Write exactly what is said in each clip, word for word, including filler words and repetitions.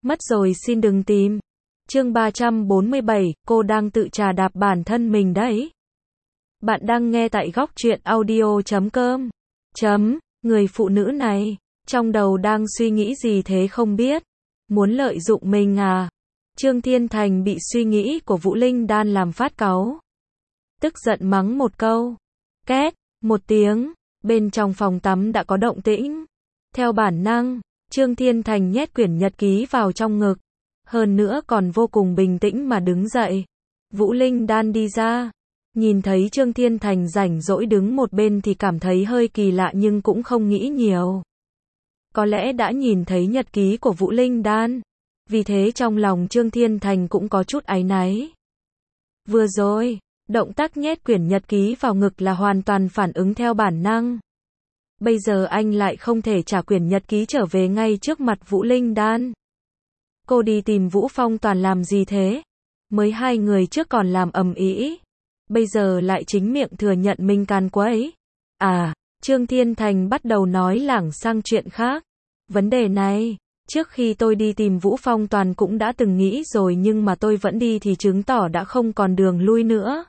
Mất rồi xin đừng tìm. Chương ba trăm bốn mươi bảy, cô đang tự trà đạp bản thân mình đấy. Bạn đang nghe tại góc truyện audio chấm com. Chấm, người phụ nữ này, trong đầu đang suy nghĩ gì thế không biết. Muốn lợi dụng mình à? Trương Thiên Thành bị suy nghĩ của Vũ Linh Đan làm phát cáu. Tức giận mắng một câu. Két, một tiếng, bên trong phòng tắm đã có động tĩnh. Theo bản năng, Trương Thiên Thành nhét quyển nhật ký vào trong ngực. Hơn nữa còn vô cùng bình tĩnh mà đứng dậy. Vũ Linh Đan đi ra. Nhìn thấy Trương Thiên Thành rảnh rỗi đứng một bên thì cảm thấy hơi kỳ lạ nhưng cũng không nghĩ nhiều. Có lẽ đã nhìn thấy nhật ký của Vũ Linh Đan. Vì thế trong lòng Trương Thiên Thành cũng có chút áy náy. Vừa rồi, động tác nhét quyển nhật ký vào ngực là hoàn toàn phản ứng theo bản năng. Bây giờ anh lại không thể trả quyển nhật ký trở về ngay trước mặt Vũ Linh Đan. Cô đi tìm Vũ Phong Toàn làm gì thế? Mới hai người trước còn làm ầm ĩ, bây giờ lại chính miệng thừa nhận mình càn quấy. À, Trương Thiên Thành bắt đầu nói lảng sang chuyện khác. Vấn đề này, trước khi tôi đi tìm Vũ Phong Toàn cũng đã từng nghĩ rồi nhưng mà tôi vẫn đi thì chứng tỏ đã không còn đường lui nữa.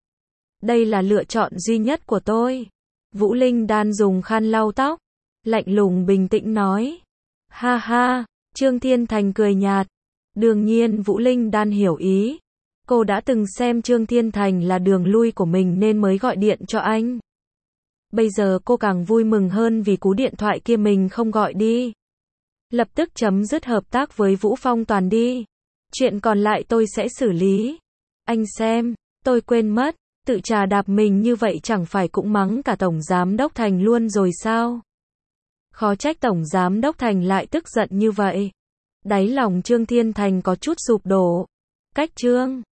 Đây là lựa chọn duy nhất của tôi. Vũ Linh Đan dùng khăn lau tóc, lạnh lùng bình tĩnh nói. Ha ha, Trương Thiên Thành cười nhạt. Đương nhiên Vũ Linh Đan hiểu ý. Cô đã từng xem Trương Thiên Thành là đường lui của mình nên mới gọi điện cho anh. Bây giờ cô càng vui mừng hơn vì cú điện thoại kia mình không gọi đi. Lập tức chấm dứt hợp tác với Vũ Phong Toàn đi. Chuyện còn lại tôi sẽ xử lý. Anh xem, tôi quên mất, tự trà đạp mình như vậy chẳng phải cũng mắng cả Tổng Giám Đốc Thành luôn rồi sao? Khó trách Tổng Giám Đốc Thành lại tức giận như vậy. Đáy lòng Trương Thiên Thành có chút sụp đổ. Cách Trương